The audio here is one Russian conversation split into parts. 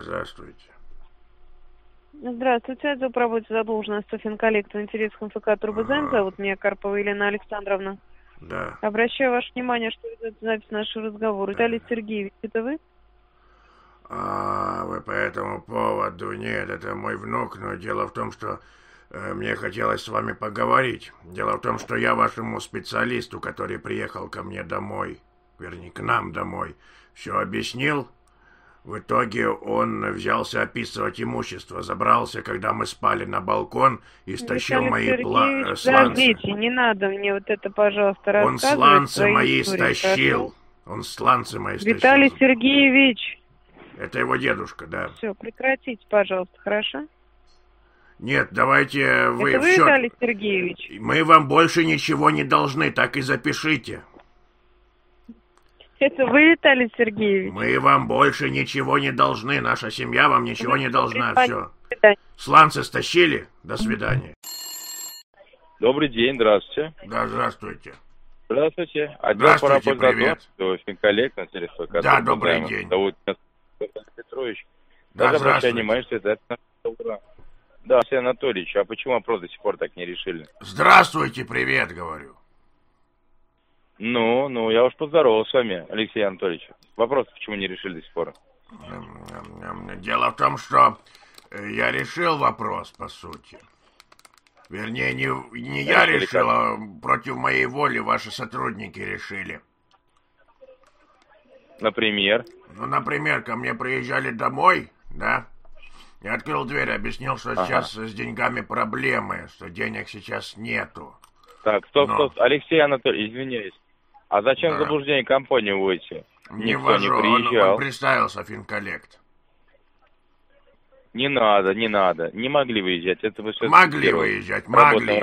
здравствуйте. Здравствуйте, отдел по работе за должностью финколлект в интересах МФК «Турбозайм». Зовут меня Карпова Елена Александровна. Да. Обращаю ваше внимание, что ведется запись нашего разговора. Виталий Сергеевич, это вы? Вы по этому поводу? Нет, это мой внук, но дело в том, что мне хотелось с вами поговорить. Дело в том, что я вашему специалисту, который приехал ко мне домой, вернее, к нам домой, все объяснил. В итоге он взялся описывать имущество, забрался, когда мы спали, на балкон и стащил мои сланцы. Подождите, не надо мне вот это, пожалуйста, рассказывать. Он сланцы мои истории, стащил. хорошо? Он сланцы мои стащил. Виталий Сергеевич. Это его дедушка, да. Все, прекратите, пожалуйста, хорошо? Нет, давайте вы это в вы, счет. Виталий Сергеевич? Мы вам больше ничего не должны, так и запишите. Это вы, Виталий Сергеевич? Мы вам больше ничего не должны, наша семья вам ничего не должна, все. Да. Сланцы стащили? До свидания. Добрый день, здравствуйте. Да, здравствуйте. Здравствуйте. Отдел Здравствуйте, по работе привет. Финколлект на телефон. Да, добрый день. Зовут меня Александр Петрович. Да, Даже обращаю здравствуйте. внимание, что это Да, Алексей Анатольевич, а почему вопрос до сих пор так не решили? Здравствуйте, привет, говорю. Ну, я уж поздоровался с вами, Алексей Анатольевич. Вопрос почему не решили до сих пор? Дело в том, что я решил вопрос, по сути. Вернее, не я решил, а против моей воли ваши сотрудники решили. Например? Ну, например, ко мне приезжали домой, да? Я открыл дверь, объяснил, что сейчас с деньгами проблемы, что денег сейчас нету. Так, стоп. Алексей Анатольевич, извиняюсь. А зачем в заблуждение компанию вводите? Не Никто не ввожу, приезжал. он представился, финколлект. Не надо. Не могли выезжать. Это вы все Могли выезжать, могли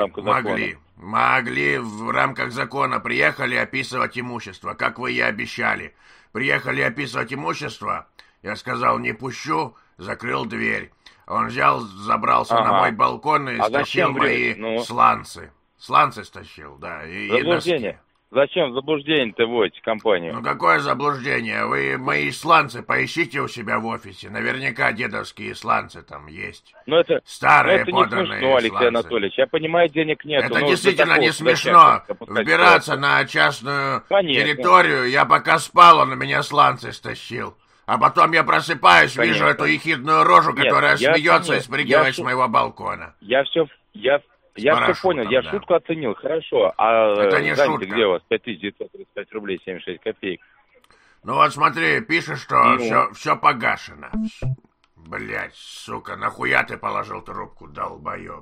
в рамках закона. закона. Приехали описывать имущество, как вы и обещали. Приехали описывать имущество, я сказал, не пущу, закрыл дверь. Он взял, забрался на мой балкон и стащил мои сланцы. Сланцы стащил, да, и носки. Зачем в заблуждение-то вводите компанию? Ну какое заблуждение? Вы мои сланцы поищите у себя в офисе. Наверняка дедовские сланцы там есть. Старые это поданные не смешно, Алексей сланцы. Анатольевич. Я понимаю, денег нет. Это действительно не смешно. Вбираться на частную территорию. Я пока спал, он у меня сланцы стащил. А потом я просыпаюсь, вижу эту ехидную рожу, которая смеется и спрыгивает с моего балкона. Я все понял, я шутку оценил, хорошо. А это не шутка. Где у вас? 5935 рублей 76 копеек. Ну вот смотри, пишешь, что все погашено. Блять, сука, нахуя ты положил трубку, долбоеб?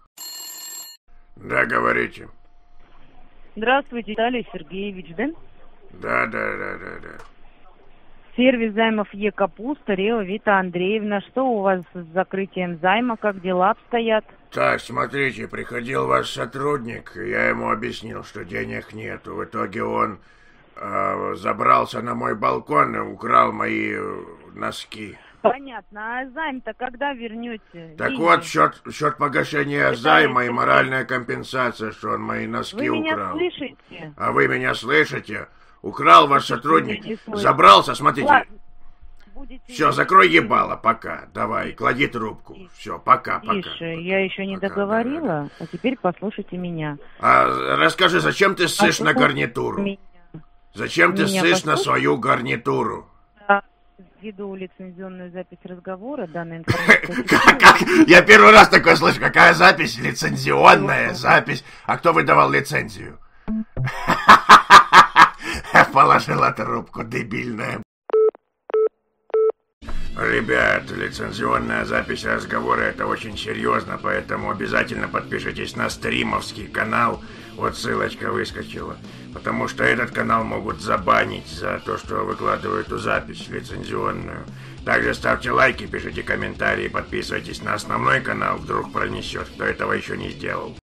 Да, говорите. Здравствуйте, Виталий Сергеевич, да? Да. Сервис займов Е-Капуста, Рео Вита Андреевна. Что у вас с закрытием займа? Как дела обстоят? Так, смотрите, приходил ваш сотрудник, я ему объяснил, что денег нету. В итоге он забрался на мой балкон и украл мои носки. Понятно. А займ-то когда вернете? Так вот, счет погашения займа и моральная компенсация, что он мои носки украл. Вы меня слышите? А вы меня слышите? Украл ваш сотрудник, забрался, смотрите. Все, закрой ебало, пока. Давай, клади трубку. Все, пока. Тише, я еще не договорила, а теперь послушайте меня. А расскажи, зачем ты ссышь на гарнитуру? Зачем ты ссышь на свою гарнитуру? Веду лицензионную запись разговора, данная информация... Как? Я первый раз такое слышу. Какая запись? Лицензионная запись. А кто выдавал лицензию? Положила трубку, дебильная. Ребят, лицензионная запись разговора — это очень серьезно, поэтому обязательно подпишитесь на стримовский канал. Вот ссылочка выскочила. Потому что этот канал могут забанить за то, что выкладываю эту запись лицензионную. Также ставьте лайки, пишите комментарии, подписывайтесь на основной канал, вдруг пронесет, кто этого еще не сделал.